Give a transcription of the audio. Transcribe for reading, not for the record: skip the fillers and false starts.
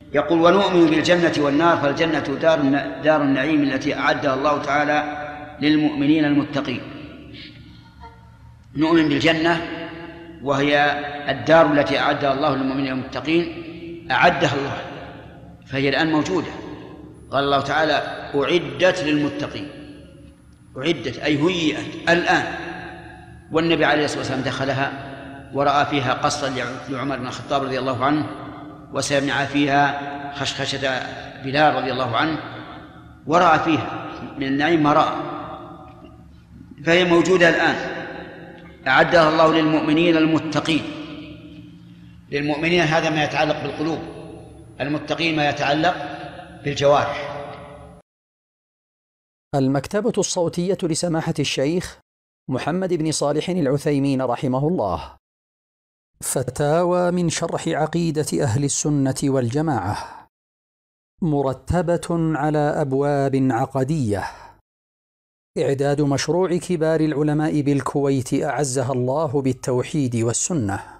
يقول: ونؤمن بالجنة والنار، فالجنة دار النعيم التي أعدها الله تعالى للمؤمنين المتقين. نؤمن بالجنة وهي الدار التي أعدها الله للمؤمنين المتقين، أعدها الله، فهي الآن موجودة. قال الله تعالى: أعدت للمتقين، أعدت أي هيئت الآن. والنبي عليه الصلاة والسلام دخلها ورأى فيها قصرا لعمر بن الخطاب رضي الله عنه، وسمع فيها خشخشة بلال رضي الله عنه، ورأى فيها من النعيم ما رأى، فهي موجودة الآن. أعدها الله للمؤمنين المتقين. للمؤمنين هذا ما يتعلق بالقلوب، المتقين ما يتعلق بالجوارح. المكتبة الصوتية لسماحة الشيخ محمد بن صالح العثيمين رحمه الله. فتاوى من شرح عقيدة أهل السنة والجماعة، مرتبة على أبواب عقدية. إعداد مشروع كبار العلماء بالكويت أعزها الله بالتوحيد والسنة.